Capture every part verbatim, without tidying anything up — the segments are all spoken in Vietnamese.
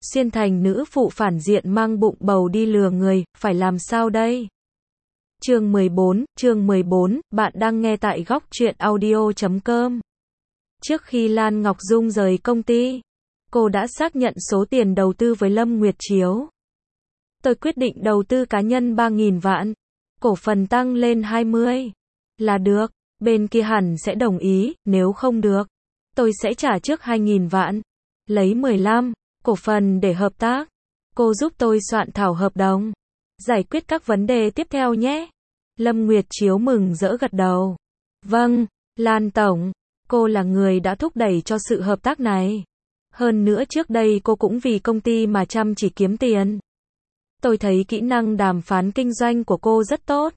xuyên thành nữ phụ phản diện mang bụng bầu đi lừa người, phải làm sao đây? Chương mười bốn, chương mười bốn, bạn đang nghe tại góc truyện audio chấm com. Trước khi Lan Ngọc Dung rời công ty, cô đã xác nhận số tiền đầu tư với Lâm Nguyệt Chiếu. Tôi quyết định đầu tư cá nhân ba nghìn vạn, cổ phần tăng lên hai mươi. Là được, bên kia hẳn sẽ đồng ý, nếu không được, tôi sẽ trả trước hai nghìn vạn, lấy mười lăm, cổ phần để hợp tác. Cô giúp tôi soạn thảo hợp đồng, giải quyết các vấn đề tiếp theo nhé. Lâm Nguyệt Chiếu mừng rỡ gật đầu. Vâng, Lan Tổng, cô là người đã thúc đẩy cho sự hợp tác này. Hơn nữa trước đây cô cũng vì công ty mà chăm chỉ kiếm tiền. Tôi thấy kỹ năng đàm phán kinh doanh của cô rất tốt.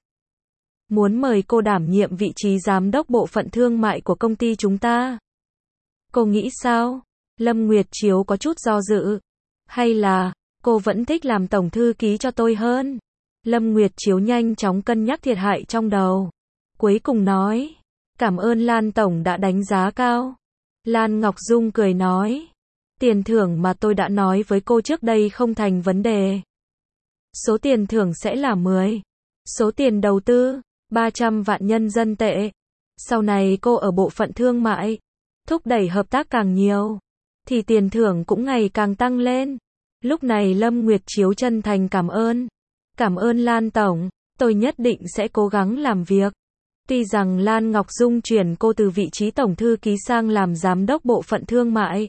Muốn mời cô đảm nhiệm vị trí giám đốc bộ phận thương mại của công ty chúng ta. Cô nghĩ sao? Lâm Nguyệt Chiếu có chút do dự. Hay là, cô vẫn thích làm tổng thư ký cho tôi hơn? Lâm Nguyệt Chiếu nhanh chóng cân nhắc thiệt hại trong đầu. Cuối cùng nói, cảm ơn Lan Tổng đã đánh giá cao. Lan Ngọc Dung cười nói, tiền thưởng mà tôi đã nói với cô trước đây không thành vấn đề. Số tiền thưởng sẽ là mười. Số tiền đầu tư, ba trăm vạn nhân dân tệ. Sau này cô ở bộ phận thương mại, thúc đẩy hợp tác càng nhiều, thì tiền thưởng cũng ngày càng tăng lên. Lúc này Lâm Nguyệt Chiếu chân thành cảm ơn. Cảm ơn Lan Tổng, tôi nhất định sẽ cố gắng làm việc. Tuy rằng Lan Ngọc Dung chuyển cô từ vị trí tổng thư ký sang làm giám đốc bộ phận thương mại,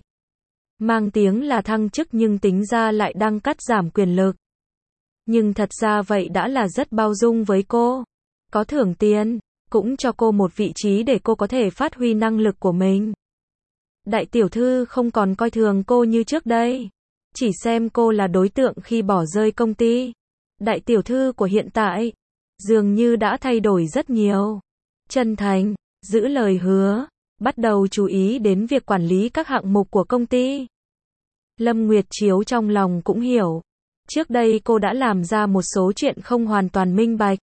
mang tiếng là thăng chức nhưng tính ra lại đang cắt giảm quyền lực. Nhưng thật ra vậy đã là rất bao dung với cô. Có thưởng tiền, cũng cho cô một vị trí để cô có thể phát huy năng lực của mình. Đại tiểu thư không còn coi thường cô như trước đây, chỉ xem cô là đối tượng khi bỏ rơi công ty. Đại tiểu thư của hiện tại, dường như đã thay đổi rất nhiều. Chân thành, giữ lời hứa, bắt đầu chú ý đến việc quản lý các hạng mục của công ty. Lâm Nguyệt Chiếu trong lòng cũng hiểu. Trước đây cô đã làm ra một số chuyện không hoàn toàn minh bạch.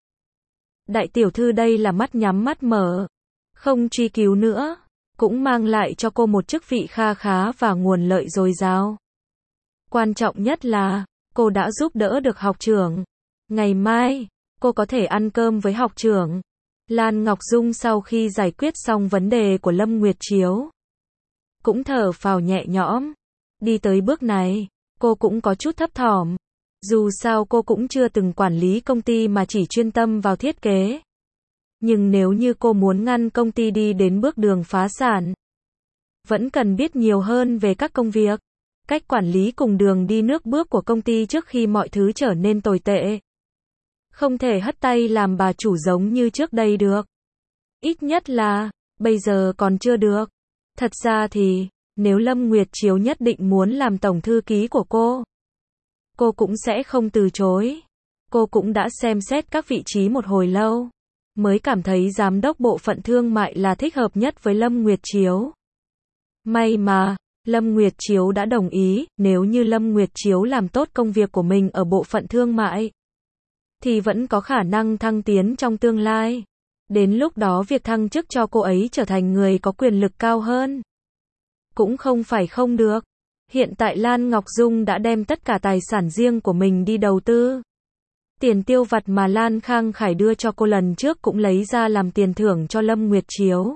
Đại tiểu thư đây là mắt nhắm mắt mở, không truy cứu nữa, cũng mang lại cho cô một chức vị kha khá và nguồn lợi dồi dào. Quan trọng nhất là, cô đã giúp đỡ được học trưởng. Ngày mai, cô có thể ăn cơm với học trưởng. Lan Ngọc Dung sau khi giải quyết xong vấn đề của Lâm Nguyệt Chiếu, cũng thở phào nhẹ nhõm. Đi tới bước này, cô cũng có chút thấp thỏm. Dù sao cô cũng chưa từng quản lý công ty mà chỉ chuyên tâm vào thiết kế. Nhưng nếu như cô muốn ngăn công ty đi đến bước đường phá sản, vẫn cần biết nhiều hơn về các công việc, cách quản lý cùng đường đi nước bước của công ty trước khi mọi thứ trở nên tồi tệ. Không thể hất tay làm bà chủ giống như trước đây được. Ít nhất là, bây giờ còn chưa được. Thật ra thì, nếu Lâm Nguyệt Chiếu nhất định muốn làm tổng thư ký của cô, cô cũng sẽ không từ chối. Cô cũng đã xem xét các vị trí một hồi lâu, mới cảm thấy giám đốc bộ phận thương mại là thích hợp nhất với Lâm Nguyệt Chiếu. May mà, Lâm Nguyệt Chiếu đã đồng ý, nếu như Lâm Nguyệt Chiếu làm tốt công việc của mình ở bộ phận thương mại, thì vẫn có khả năng thăng tiến trong tương lai. Đến lúc đó việc thăng chức cho cô ấy trở thành người có quyền lực cao hơn, cũng không phải không được. Hiện tại Lan Ngọc Dung đã đem tất cả tài sản riêng của mình đi đầu tư. Tiền tiêu vặt mà Lan Khang Khải đưa cho cô lần trước cũng lấy ra làm tiền thưởng cho Lâm Nguyệt Chiếu.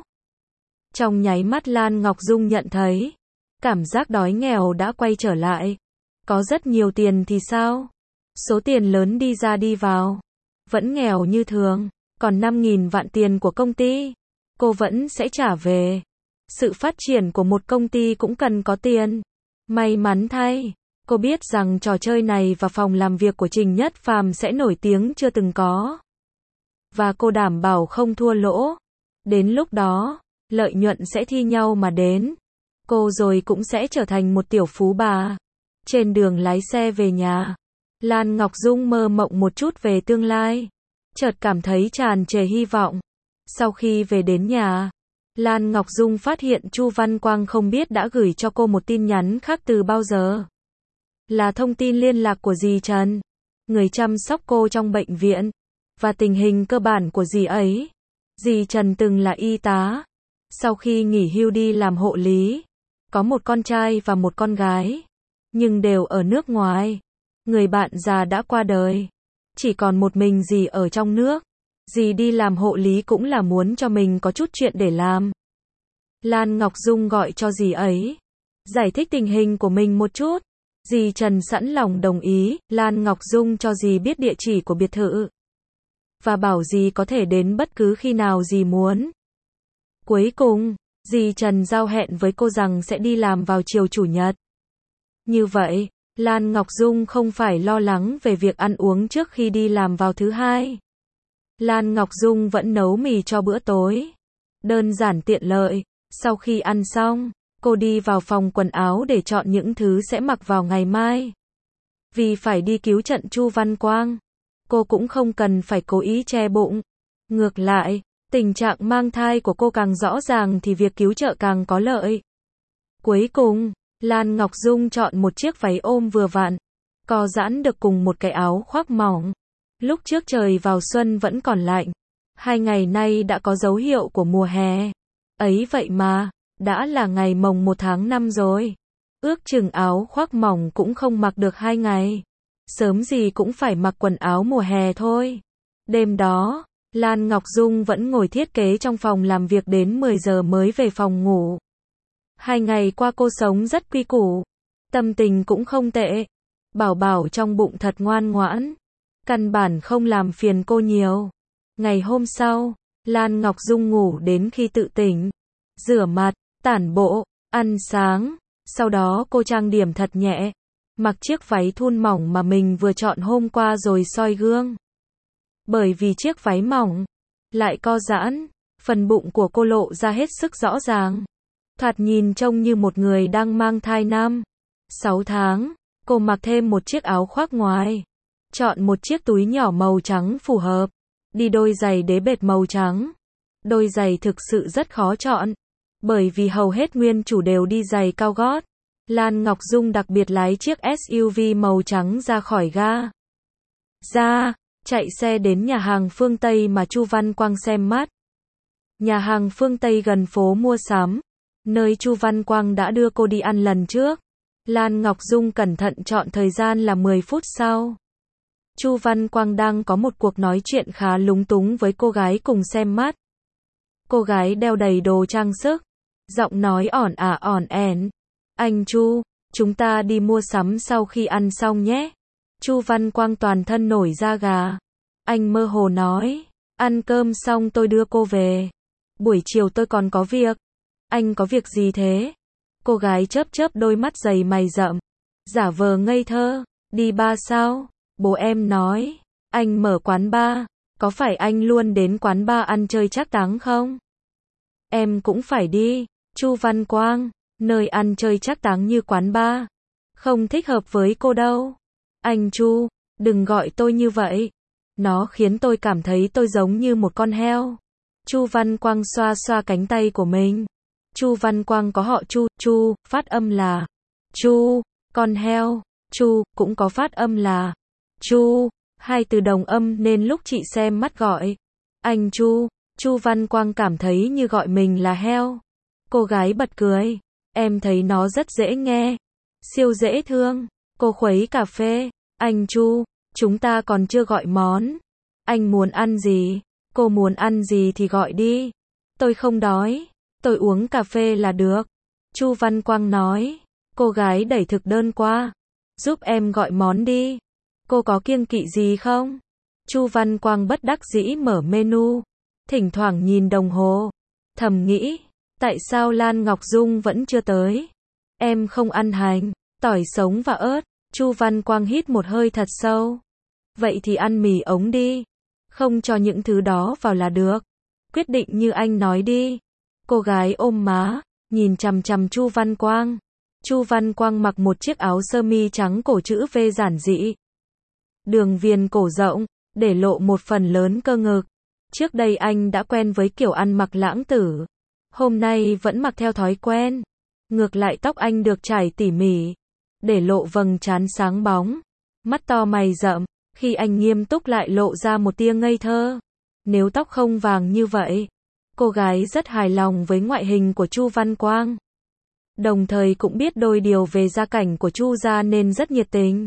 Trong nháy mắt Lan Ngọc Dung nhận thấy, cảm giác đói nghèo đã quay trở lại. Có rất nhiều tiền thì sao? Số tiền lớn đi ra đi vào, vẫn nghèo như thường, còn năm nghìn vạn tiền của công ty, cô vẫn sẽ trả về. Sự phát triển của một công ty cũng cần có tiền. May mắn thay, cô biết rằng trò chơi này và phòng làm việc của Trình Nhất Phàm sẽ nổi tiếng chưa từng có. Và cô đảm bảo không thua lỗ. Đến lúc đó, lợi nhuận sẽ thi nhau mà đến. Cô rồi cũng sẽ trở thành một tiểu phú bà. Trên đường lái xe về nhà, Lan Ngọc Dung mơ mộng một chút về tương lai, chợt cảm thấy tràn trề hy vọng. Sau khi về đến nhà, Lan Ngọc Dung phát hiện Chu Văn Quang không biết đã gửi cho cô một tin nhắn khác từ bao giờ. Là thông tin liên lạc của dì Trần, người chăm sóc cô trong bệnh viện, và tình hình cơ bản của dì ấy. Dì Trần từng là y tá, sau khi nghỉ hưu đi làm hộ lý, có một con trai và một con gái. nhưng đều ở nước ngoài. Người bạn già đã qua đời. Chỉ còn một mình dì ở trong nước. Dì đi làm hộ lý cũng là muốn cho mình có chút chuyện để làm. Lan Ngọc Dung gọi cho dì ấy, giải thích tình hình của mình một chút. Dì Trần sẵn lòng đồng ý, Lan Ngọc Dung cho dì biết địa chỉ của biệt thự. Và bảo dì có thể đến bất cứ khi nào dì muốn. Cuối cùng, dì Trần giao hẹn với cô rằng sẽ đi làm vào chiều chủ nhật. Như vậy, Lan Ngọc Dung không phải lo lắng về việc ăn uống trước khi đi làm vào thứ hai. Lan Ngọc Dung vẫn nấu mì cho bữa tối. Đơn giản tiện lợi. Sau khi ăn xong, cô đi vào phòng quần áo để chọn những thứ sẽ mặc vào ngày mai. Vì phải đi cứu trận Chu Văn Quang, cô cũng không cần phải cố ý che bụng. Ngược lại, tình trạng mang thai của cô càng rõ ràng thì việc cứu trợ càng có lợi. Cuối cùng, Lan Ngọc Dung chọn một chiếc váy ôm vừa vặn, co giãn được cùng một cái áo khoác mỏng. Lúc trước trời vào xuân vẫn còn lạnh. Hai ngày nay đã có dấu hiệu của mùa hè. Ấy vậy mà, đã là ngày mồng một tháng năm rồi. Ước chừng áo khoác mỏng cũng không mặc được hai ngày. Sớm gì cũng phải mặc quần áo mùa hè thôi. Đêm đó, Lan Ngọc Dung vẫn ngồi thiết kế trong phòng làm việc đến mười giờ mới về phòng ngủ. Hai ngày qua cô sống rất quy củ. Tâm tình cũng không tệ. Bảo bảo trong bụng thật ngoan ngoãn. Căn bản không làm phiền cô nhiều. Ngày hôm sau, Lan Ngọc Dung ngủ đến khi tự tỉnh. Rửa mặt, tản bộ, ăn sáng. Sau đó cô trang điểm thật nhẹ. Mặc chiếc váy thun mỏng mà mình vừa chọn hôm qua rồi soi gương. Bởi vì chiếc váy mỏng, lại co giãn, phần bụng của cô lộ ra hết sức rõ ràng. Thoạt nhìn trông như một người đang mang thai năm, sáu tháng. Cô mặc thêm một chiếc áo khoác ngoài. Chọn một chiếc túi nhỏ màu trắng phù hợp. Đi đôi giày đế bệt màu trắng. Đôi giày thực sự rất khó chọn. Bởi vì hầu hết nguyên chủ đều đi giày cao gót. Lan Ngọc Dung đặc biệt lái chiếc ét u vê màu trắng ra khỏi ga. Ra, chạy xe đến nhà hàng phương Tây mà Chu Văn Quang xem mắt. Nhà hàng phương Tây gần phố mua sắm. Nơi Chu Văn Quang đã đưa cô đi ăn lần trước. Lan Ngọc Dung cẩn thận chọn thời gian là mười phút sau. Chu Văn Quang đang có một cuộc nói chuyện khá lúng túng với cô gái cùng xem mắt. Cô gái đeo đầy đồ trang sức. Giọng nói ỏn ả ỏn ẻn. Anh Chu, chúng ta đi mua sắm sau khi ăn xong nhé. Chu Văn Quang toàn thân nổi da gà. Anh mơ hồ nói. Ăn cơm xong tôi đưa cô về. Buổi chiều tôi còn có việc. Anh có việc gì thế? Cô gái chớp chớp đôi mắt dày mày rậm. Giả vờ ngây thơ. Đi bar sao? Bố em nói. Anh mở quán bar. Có phải anh luôn đến quán bar ăn chơi trác táng không? Em cũng phải đi. Chu Văn Quang. Nơi ăn chơi trác táng như quán bar. Không thích hợp với cô đâu. Anh Chu, đừng gọi tôi như vậy. Nó khiến tôi cảm thấy tôi giống như một con heo. Chu Văn Quang xoa xoa cánh tay của mình. Chu Văn Quang có họ Chu, Chu, phát âm là Chu, con heo, Chu, cũng có phát âm là Chu, hai từ đồng âm nên lúc chị xem mắt gọi anh Chu, Chu Văn Quang cảm thấy như gọi mình là heo. Cô gái bật cười, em thấy nó rất dễ nghe, siêu dễ thương. Cô khuấy cà phê, anh Chu, chúng ta còn chưa gọi món. Anh muốn ăn gì? Cô muốn ăn gì thì gọi đi. Tôi không đói. Tôi uống cà phê là được. Chu Văn Quang nói. Cô gái đẩy thực đơn qua. Giúp em gọi món đi. Cô có kiêng kỵ gì không? Chu Văn Quang bất đắc dĩ mở menu. Thỉnh thoảng nhìn đồng hồ. Thầm nghĩ. Tại sao Lan Ngọc Dung vẫn chưa tới? Em không ăn hành, tỏi sống và ớt. Chu Văn Quang hít một hơi thật sâu. Vậy thì ăn mì ống đi. Không cho những thứ đó vào là được. Quyết định như anh nói đi. Cô gái ôm má, nhìn chằm chằm Chu Văn Quang. Chu Văn Quang mặc một chiếc áo sơ mi trắng cổ chữ V giản dị. Đường viền cổ rộng, để lộ một phần lớn cơ ngực. Trước đây anh đã quen với kiểu ăn mặc lãng tử. Hôm nay vẫn mặc theo thói quen. Ngược lại tóc anh được trải tỉ mỉ, để lộ vầng trán sáng bóng. Mắt to mày rậm, khi anh nghiêm túc lại lộ ra một tia ngây thơ. Nếu tóc không vàng như vậy, cô gái rất hài lòng với ngoại hình của Chu Văn Quang. đồng thời cũng biết đôi điều về gia cảnh của Chu gia nên rất nhiệt tình.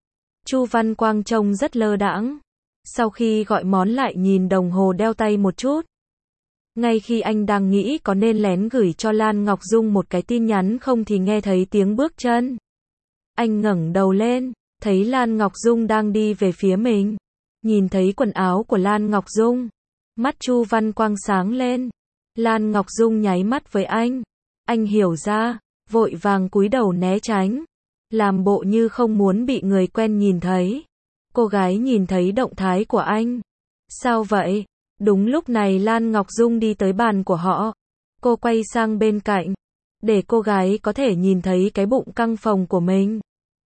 Chu Văn Quang trông rất lơ đãng. Sau khi gọi món lại nhìn đồng hồ đeo tay một chút. Ngay khi anh đang nghĩ có nên lén gửi cho Lan Ngọc Dung một cái tin nhắn không thì nghe thấy tiếng bước chân. Anh ngẩng đầu lên, thấy Lan Ngọc Dung đang đi về phía mình. Nhìn thấy quần áo của Lan Ngọc Dung, mắt Chu Văn Quang sáng lên. Lan Ngọc Dung nháy mắt với anh. Anh hiểu ra, vội vàng cúi đầu né tránh, làm bộ như không muốn bị người quen nhìn thấy. Cô gái nhìn thấy động thái của anh. Sao vậy? Đúng lúc này Lan Ngọc Dung đi tới bàn của họ. Cô quay sang bên cạnh, để cô gái có thể nhìn thấy cái bụng căng phồng của mình.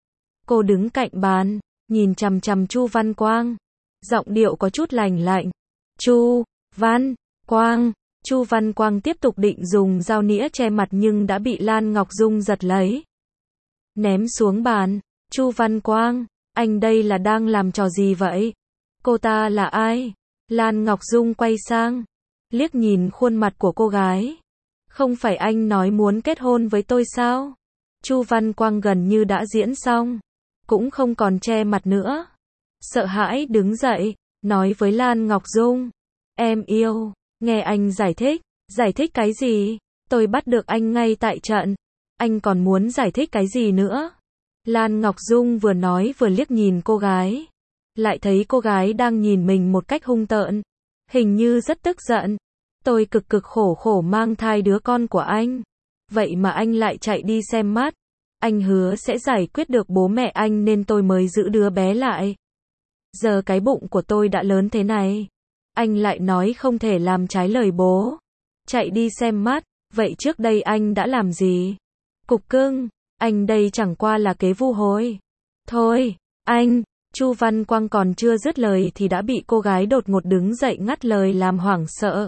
Cô đứng cạnh bàn, nhìn chằm chằm Chu Văn Quang. Giọng điệu có chút lạnh lạnh. Chu Văn Quang. Chu Văn Quang tiếp tục định dùng dao nĩa che mặt nhưng đã bị Lan Ngọc Dung giật lấy. Ném xuống bàn. Chu Văn Quang, anh đây là đang làm trò gì vậy? Cô ta là ai? Lan Ngọc Dung quay sang, liếc nhìn khuôn mặt của cô gái. Không phải anh nói muốn kết hôn với tôi sao? Chu Văn Quang gần như đã diễn xong, cũng không còn che mặt nữa. Sợ hãi đứng dậy, nói với Lan Ngọc Dung. Em yêu, nghe anh giải thích. Giải thích cái gì? Tôi bắt được anh ngay tại trận. Anh còn muốn giải thích cái gì nữa? Lan Ngọc Dung vừa nói vừa liếc nhìn cô gái. Lại thấy cô gái đang nhìn mình một cách hung tợn. Hình như rất tức giận. Tôi cực cực khổ khổ mang thai đứa con của anh. Vậy mà anh lại chạy đi xem mắt. Anh hứa sẽ giải quyết được bố mẹ anh nên tôi mới giữ đứa bé lại. Giờ cái bụng của tôi đã lớn thế này. Anh lại nói không thể làm trái lời bố. Chạy đi xem mắt. Vậy trước đây anh đã làm gì? Cục cưng, anh đây chẳng qua là kế vu hối. Thôi, anh. Chu Văn Quang còn chưa dứt lời thì đã bị cô gái đột ngột đứng dậy ngắt lời làm hoảng sợ.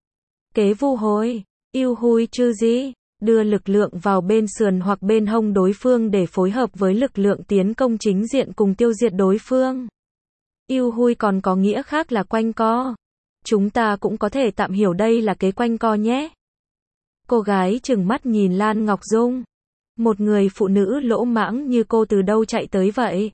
Kế vu hối, yêu hui chư gì, đưa lực lượng vào bên sườn hoặc bên hông đối phương để phối hợp với lực lượng tiến công chính diện cùng tiêu diệt đối phương. Yêu hui còn có nghĩa khác là quanh co. Chúng ta cũng có thể tạm hiểu đây là kế quanh co nhé. Cô gái trừng mắt nhìn Lan Ngọc Dung. Một người phụ nữ lỗ mãng như cô từ đâu chạy tới vậy?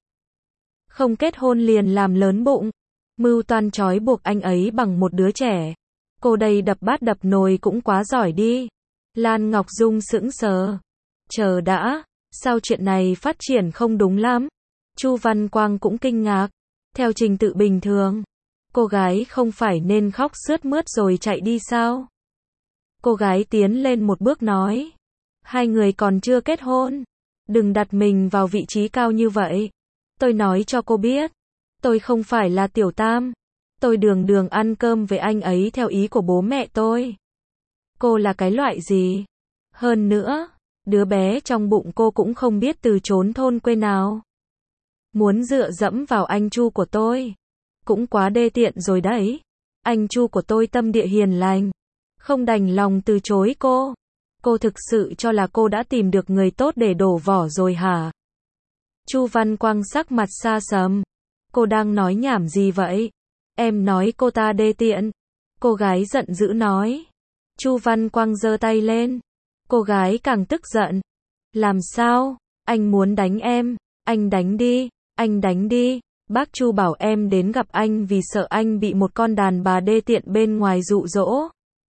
Không kết hôn liền làm lớn bụng. Mưu toan trói buộc anh ấy bằng một đứa trẻ. Cô đây đập bát đập nồi cũng quá giỏi đi. Lan Ngọc Dung sững sờ. Chờ đã, sao chuyện này phát triển không đúng lắm? Chu Văn Quang cũng kinh ngạc. Theo trình tự bình thường, cô gái không phải nên khóc sướt mướt rồi chạy đi sao? Cô gái tiến lên một bước nói. Hai người còn chưa kết hôn. Đừng đặt mình vào vị trí cao như vậy. Tôi nói cho cô biết. Tôi không phải là tiểu tam. Tôi đường đường ăn cơm với anh ấy theo ý của bố mẹ tôi. Cô là cái loại gì? Hơn nữa, đứa bé trong bụng cô cũng không biết từ trốn thôn quê nào. Muốn dựa dẫm vào anh Chu của tôi. Cũng quá đê tiện rồi đấy. Anh Chu của tôi tâm địa hiền lành. Không đành lòng từ chối cô. Cô thực sự cho là cô đã tìm được người tốt để đổ vỏ rồi hả? Chu Văn Quang sắc mặt xa sầm. Cô đang nói nhảm gì vậy? Em nói cô ta đê tiện. Cô gái giận dữ nói. Chu Văn Quang giơ tay lên. Cô gái càng tức giận. Làm sao? Anh muốn đánh em. Anh đánh đi. Anh đánh đi. Bác Chu bảo em đến gặp anh vì sợ anh bị một con đàn bà đê tiện bên ngoài dụ dỗ.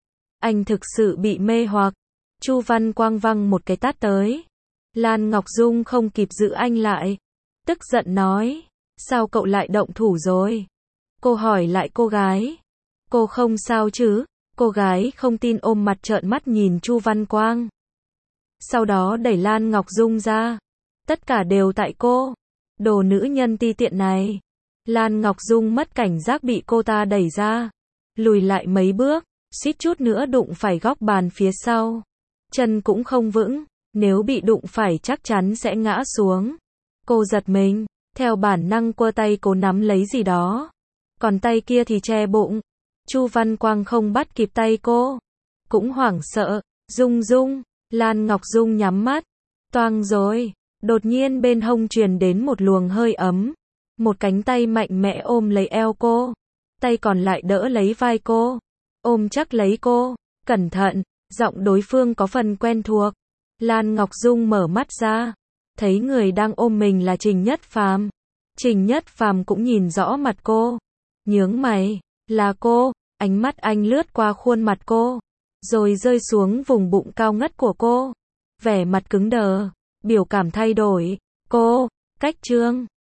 Anh thực sự bị mê hoặc. Chu Văn Quang văng một cái tát tới. Lan Ngọc Dung không kịp giữ anh lại. Tức giận nói. Sao cậu lại động thủ rồi? Cô hỏi lại cô gái. Cô không sao chứ? Cô gái không tin ôm mặt trợn mắt nhìn Chu Văn Quang. Sau đó đẩy Lan Ngọc Dung ra. Tất cả đều tại cô. Đồ nữ nhân ti tiện này. Lan Ngọc Dung mất cảnh giác bị cô ta đẩy ra. Lùi lại mấy bước. Suýt chút nữa đụng phải góc bàn phía sau. Chân cũng không vững. Nếu bị đụng phải chắc chắn sẽ ngã xuống. Cô giật mình. Theo bản năng quơ tay cố nắm lấy gì đó. Còn tay kia thì che bụng. Chu Văn Quang không bắt kịp tay cô. Cũng hoảng sợ. Dung Dung. Lan Ngọc Dung nhắm mắt. Toang rồi. Đột nhiên bên hông truyền đến một luồng hơi ấm. Một cánh tay mạnh mẽ ôm lấy eo cô. Tay còn lại đỡ lấy vai cô. Ôm chắc lấy cô. Cẩn thận. Giọng đối phương có phần quen thuộc. Lan Ngọc Dung mở mắt ra, thấy người đang ôm mình là Trình Nhất Phàm. Trình Nhất Phàm cũng nhìn rõ mặt cô, nhướng mày, là cô, ánh mắt anh lướt qua khuôn mặt cô, rồi rơi xuống vùng bụng cao ngất của cô. Vẻ mặt cứng đờ, biểu cảm thay đổi, cô, Cách Trương,